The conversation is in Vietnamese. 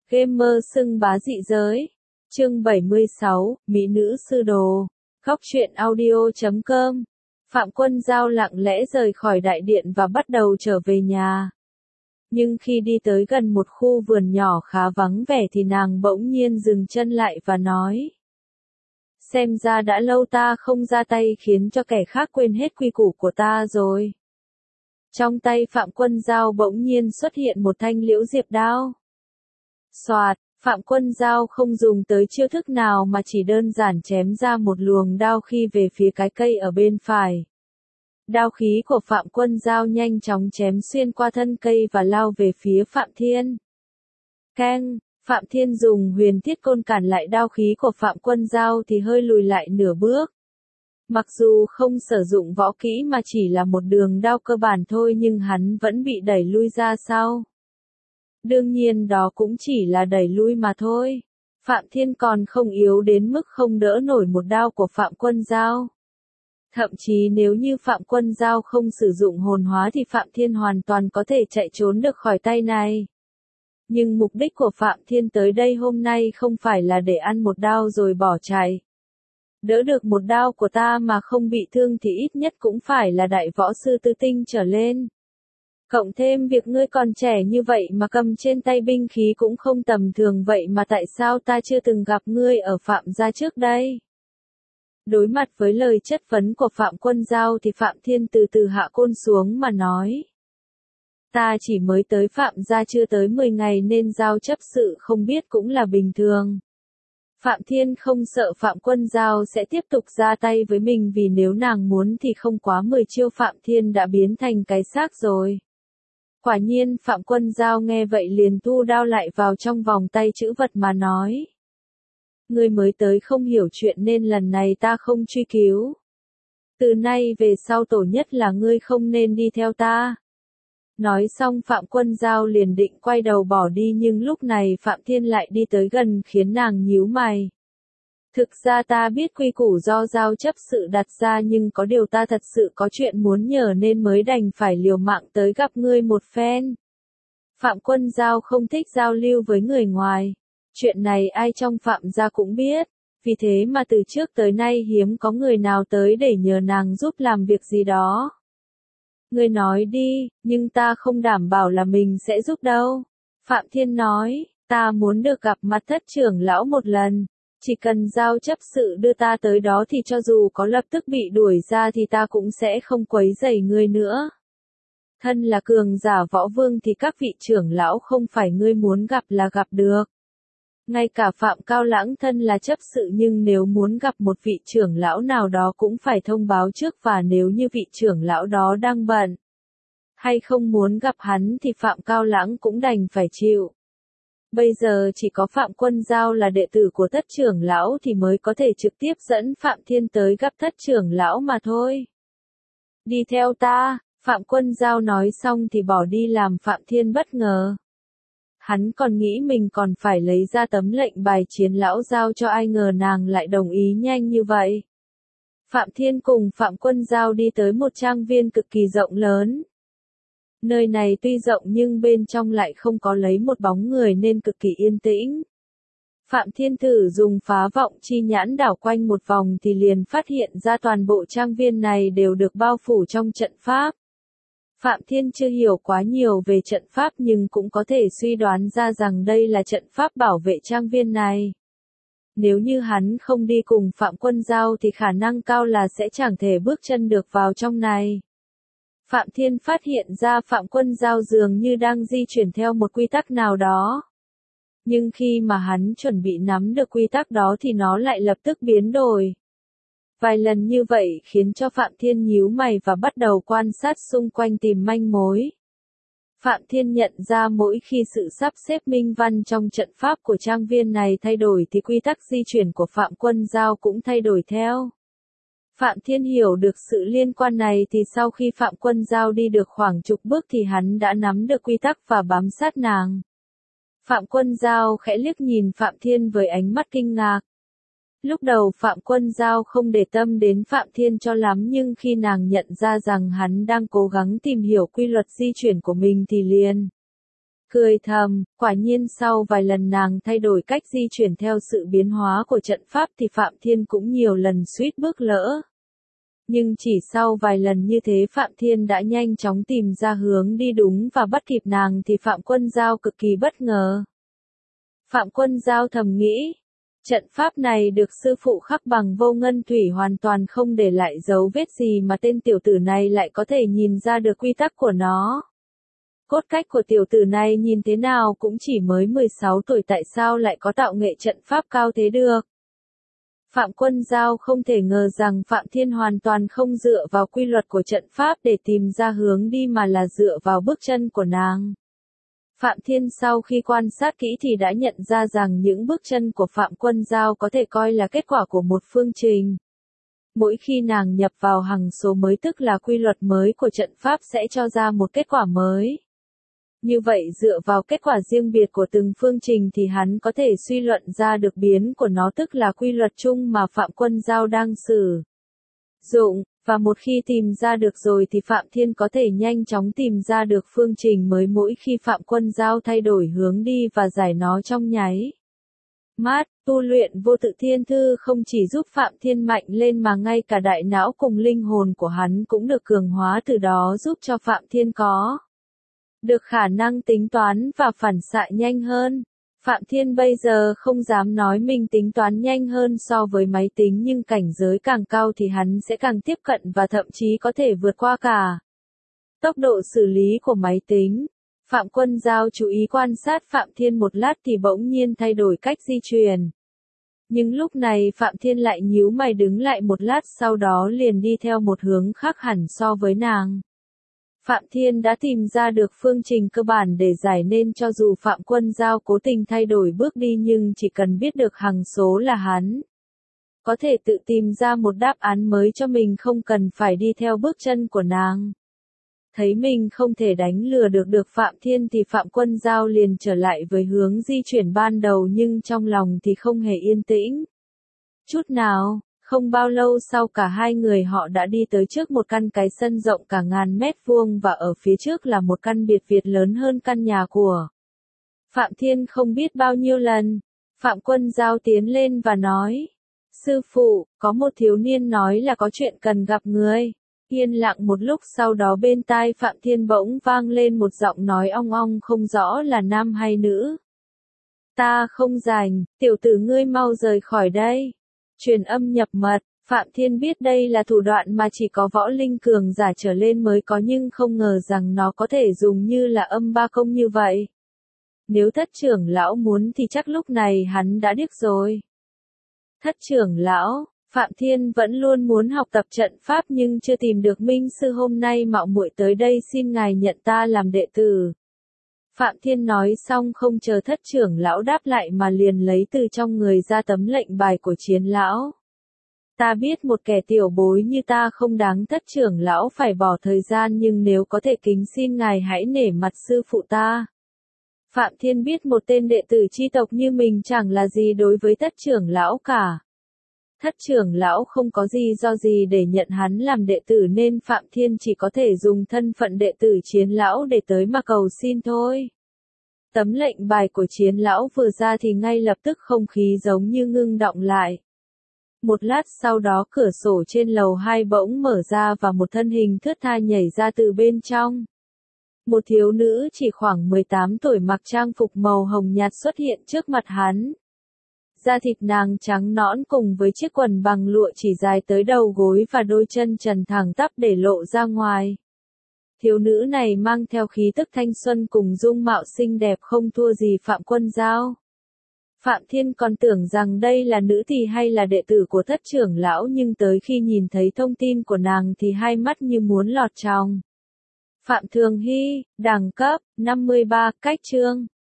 Gamer xưng bá dị giới. Chương 76, Mỹ nữ sư đồ. Góc truyện audio.com. Phạm Quân Giao lặng lẽ rời khỏi đại điện và bắt đầu trở về nhà. Nhưng khi đi tới gần một khu vườn nhỏ khá vắng vẻ thì nàng bỗng nhiên dừng chân lại và nói. Xem ra đã lâu ta không ra tay khiến cho kẻ khác quên hết quy củ của ta rồi. Trong tay Phạm Quân Giao bỗng nhiên xuất hiện một thanh liễu diệp đao. Soạt, Phạm Quân Giao không dùng tới chiêu thức nào mà chỉ đơn giản chém ra một luồng đao khi về phía cái cây ở bên phải. Đao khí của Phạm Quân Giao nhanh chóng chém xuyên qua thân cây và lao về phía Phạm Thiên. Keng, Phạm Thiên dùng huyền thiết côn cản lại đao khí của Phạm Quân Giao thì hơi lùi lại nửa bước. Mặc dù không sử dụng võ kỹ mà chỉ là một đường đao cơ bản thôi nhưng hắn vẫn bị đẩy lui ra sau. Đương nhiên đó cũng chỉ là đẩy lui mà thôi. Phạm Thiên còn không yếu đến mức không đỡ nổi một đao của Phạm Quân Giao. Thậm chí nếu như Phạm Quân Giao không sử dụng hồn hóa thì Phạm Thiên hoàn toàn có thể chạy trốn được khỏi tay này. Nhưng mục đích của Phạm Thiên tới đây hôm nay không phải là để ăn một đao rồi bỏ chạy. Đỡ được một đao của ta mà không bị thương thì ít nhất cũng phải là đại võ sư tứ tinh trở lên. Cộng thêm việc ngươi còn trẻ như vậy mà cầm trên tay binh khí cũng không tầm thường vậy mà tại sao ta chưa từng gặp ngươi ở Phạm gia trước đây? Đối mặt với lời chất vấn của Phạm Quân Giao thì Phạm Thiên từ từ hạ côn xuống mà nói. Ta chỉ mới tới Phạm gia chưa tới 10 ngày nên Giao chấp sự không biết cũng là bình thường. Phạm Thiên không sợ Phạm Quân Giao sẽ tiếp tục ra tay với mình vì nếu nàng muốn thì không quá 10 chiêu Phạm Thiên đã biến thành cái xác rồi. Quả nhiên Phạm Quân Giao nghe vậy liền thu đao lại vào trong vòng tay chữ vật mà nói. Ngươi mới tới không hiểu chuyện nên lần này ta không truy cứu. Từ nay về sau tổ nhất là ngươi không nên đi theo ta. Nói xong Phạm Quân Giao liền định quay đầu bỏ đi nhưng lúc này Phạm Thiên lại đi tới gần khiến nàng nhíu mày. Thực ra ta biết quy củ do Giao chấp sự đặt ra nhưng có điều ta thật sự có chuyện muốn nhờ nên mới đành phải liều mạng tới gặp ngươi một phen. Phạm Quân Giao không thích giao lưu với người ngoài. Chuyện này ai trong Phạm gia cũng biết. Vì thế mà từ trước tới nay hiếm có người nào tới để nhờ nàng giúp làm việc gì đó. Ngươi nói đi, nhưng ta không đảm bảo là mình sẽ giúp đâu. Phạm Thiên nói, ta muốn được gặp mặt thất trưởng lão một lần. Chỉ cần Giao chấp sự đưa ta tới đó thì cho dù có lập tức bị đuổi ra thì ta cũng sẽ không quấy rầy ngươi nữa. Thân là cường giả võ vương thì các vị trưởng lão không phải ngươi muốn gặp là gặp được. Ngay cả Phạm Cao Lãng thân là chấp sự nhưng nếu muốn gặp một vị trưởng lão nào đó cũng phải thông báo trước và nếu như vị trưởng lão đó đang bận hay không muốn gặp hắn thì Phạm Cao Lãng cũng đành phải chịu. Bây giờ chỉ có Phạm Quân Giao là đệ tử của thất trưởng lão thì mới có thể trực tiếp dẫn Phạm Thiên tới gặp thất trưởng lão mà thôi. Đi theo ta, Phạm Quân Giao nói xong thì bỏ đi làm Phạm Thiên bất ngờ. Hắn còn nghĩ mình còn phải lấy ra tấm lệnh bài chiến lão giao cho ai ngờ nàng lại đồng ý nhanh như vậy. Phạm Thiên cùng Phạm Quân Giao đi tới một trang viên cực kỳ rộng lớn. Nơi này tuy rộng nhưng bên trong lại không có lấy một bóng người nên cực kỳ yên tĩnh. Phạm Thiên thử dùng phá vọng chi nhãn đảo quanh một vòng thì liền phát hiện ra toàn bộ trang viên này đều được bao phủ trong trận pháp. Phạm Thiên chưa hiểu quá nhiều về trận pháp nhưng cũng có thể suy đoán ra rằng đây là trận pháp bảo vệ trang viên này. Nếu như hắn không đi cùng Phạm Quân Giao thì khả năng cao là sẽ chẳng thể bước chân được vào trong này. Phạm Thiên phát hiện ra Phạm Quân Giao dường như đang di chuyển theo một quy tắc nào đó. Nhưng khi mà hắn chuẩn bị nắm được quy tắc đó thì nó lại lập tức biến đổi. Vài lần như vậy khiến cho Phạm Thiên nhíu mày và bắt đầu quan sát xung quanh tìm manh mối. Phạm Thiên nhận ra mỗi khi sự sắp xếp minh văn trong trận pháp của trang viên này thay đổi thì quy tắc di chuyển của Phạm Quân Giao cũng thay đổi theo. Phạm Thiên hiểu được sự liên quan này thì sau khi Phạm Quân Giao đi được khoảng chục bước thì hắn đã nắm được quy tắc và bám sát nàng. Phạm Quân Giao khẽ liếc nhìn Phạm Thiên với ánh mắt kinh ngạc. Lúc đầu Phạm Quân Giao không để tâm đến Phạm Thiên cho lắm nhưng khi nàng nhận ra rằng hắn đang cố gắng tìm hiểu quy luật di chuyển của mình thì liền Cười thầm, quả nhiên sau vài lần nàng thay đổi cách di chuyển theo sự biến hóa của trận pháp thì Phạm Thiên cũng nhiều lần suýt bước lỡ. Nhưng chỉ sau vài lần như thế Phạm Thiên đã nhanh chóng tìm ra hướng đi đúng và bắt kịp nàng thì Phạm Quân Giao cực kỳ bất ngờ. Phạm Quân Giao thầm nghĩ, trận pháp này được sư phụ khắc bằng vô ngân thủy hoàn toàn không để lại dấu vết gì mà tên tiểu tử này lại có thể nhìn ra được quy tắc của nó. Cốt cách của tiểu tử này nhìn thế nào cũng chỉ mới 16 tuổi tại sao lại có tạo nghệ trận pháp cao thế được. Phạm Quân Giao không thể ngờ rằng Phạm Thiên hoàn toàn không dựa vào quy luật của trận pháp để tìm ra hướng đi mà là dựa vào bước chân của nàng. Phạm Thiên sau khi quan sát kỹ thì đã nhận ra rằng những bước chân của Phạm Quân Giao có thể coi là kết quả của một phương trình. Mỗi khi nàng nhập vào hằng số mới tức là quy luật mới của trận pháp sẽ cho ra một kết quả mới. Như vậy dựa vào kết quả riêng biệt của từng phương trình thì hắn có thể suy luận ra được biến của nó tức là quy luật chung mà Phạm Quân Giao đang sử dụng, và một khi tìm ra được rồi thì Phạm Thiên có thể nhanh chóng tìm ra được phương trình mới mỗi khi Phạm Quân Giao thay đổi hướng đi và giải nó trong nháy mắt. Tu luyện vô tự thiên thư không chỉ giúp Phạm Thiên mạnh lên mà ngay cả đại não cùng linh hồn của hắn cũng được cường hóa, từ đó giúp cho Phạm Thiên có được khả năng tính toán và phản xạ nhanh hơn. Phạm Thiên bây giờ không dám nói mình tính toán nhanh hơn so với máy tính nhưng cảnh giới càng cao thì hắn sẽ càng tiếp cận và thậm chí có thể vượt qua cả tốc độ xử lý của máy tính. Phạm Quân Giao chú ý quan sát Phạm Thiên một lát thì bỗng nhiên thay đổi cách di chuyển. Nhưng lúc này Phạm Thiên lại nhíu mày đứng lại một lát sau đó liền đi theo một hướng khác hẳn so với nàng. Phạm Thiên đã tìm ra được phương trình cơ bản để giải nên cho dù Phạm Quân Giao cố tình thay đổi bước đi nhưng chỉ cần biết được hằng số là hắn có thể tự tìm ra một đáp án mới cho mình không cần phải đi theo bước chân của nàng. Thấy mình không thể đánh lừa được Phạm Thiên thì Phạm Quân Giao liền trở lại với hướng di chuyển ban đầu nhưng trong lòng thì không hề yên tĩnh chút nào. Không bao lâu sau cả hai người họ đã đi tới trước một cái sân rộng cả ngàn mét vuông và ở phía trước là một căn biệt viện lớn hơn căn nhà của Phạm Thiên không biết bao nhiêu lần. Phạm Quân Giao tiến lên và nói, sư phụ, có một thiếu niên nói là có chuyện cần gặp người. Yên lặng một lúc sau đó bên tai Phạm Thiên bỗng vang lên một giọng nói ong ong không rõ là nam hay nữ. Ta không rảnh, tiểu tử ngươi mau rời khỏi đây. Truyền âm nhập mật, Phạm Thiên biết đây là thủ đoạn mà chỉ có võ linh cường giả trở lên mới có nhưng không ngờ rằng nó có thể dùng như là âm ba công như vậy. Nếu thất trưởng lão muốn thì chắc lúc này hắn đã điếc rồi. Thất trưởng lão, Phạm Thiên vẫn luôn muốn học tập trận pháp nhưng chưa tìm được minh sư hôm nay mạo muội tới đây xin ngài nhận ta làm đệ tử. Phạm Thiên nói xong không chờ thất trưởng lão đáp lại mà liền lấy từ trong người ra tấm lệnh bài của chiến lão. Ta biết một kẻ tiểu bối như ta không đáng thất trưởng lão phải bỏ thời gian nhưng nếu có thể kính xin ngài hãy nể mặt sư phụ ta. Phạm Thiên biết một tên đệ tử chi tộc như mình chẳng là gì đối với thất trưởng lão cả. Thất trưởng lão không có gì do gì để nhận hắn làm đệ tử nên Phạm Thiên chỉ có thể dùng thân phận đệ tử chiến lão để tới mà cầu xin thôi. Tấm lệnh bài của chiến lão vừa ra thì ngay lập tức không khí giống như ngưng đọng lại. Một lát sau đó cửa sổ trên lầu 2 bỗng mở ra và một thân hình thướt tha nhảy ra từ bên trong. Một thiếu nữ chỉ khoảng 18 tuổi mặc trang phục màu hồng nhạt xuất hiện trước mặt hắn. Da thịt nàng trắng nõn cùng với chiếc quần bằng lụa chỉ dài tới đầu gối và đôi chân trần thẳng tắp để lộ ra ngoài. Thiếu nữ này mang theo khí tức thanh xuân cùng dung mạo xinh đẹp không thua gì Phạm Quân Giao. Phạm Thiên còn tưởng rằng đây là nữ tỳ hay là đệ tử của thất trưởng lão nhưng tới khi nhìn thấy thông tin của nàng thì hai mắt như muốn lọt tròng. Phạm Thường Hy, đẳng cấp 53, cách chương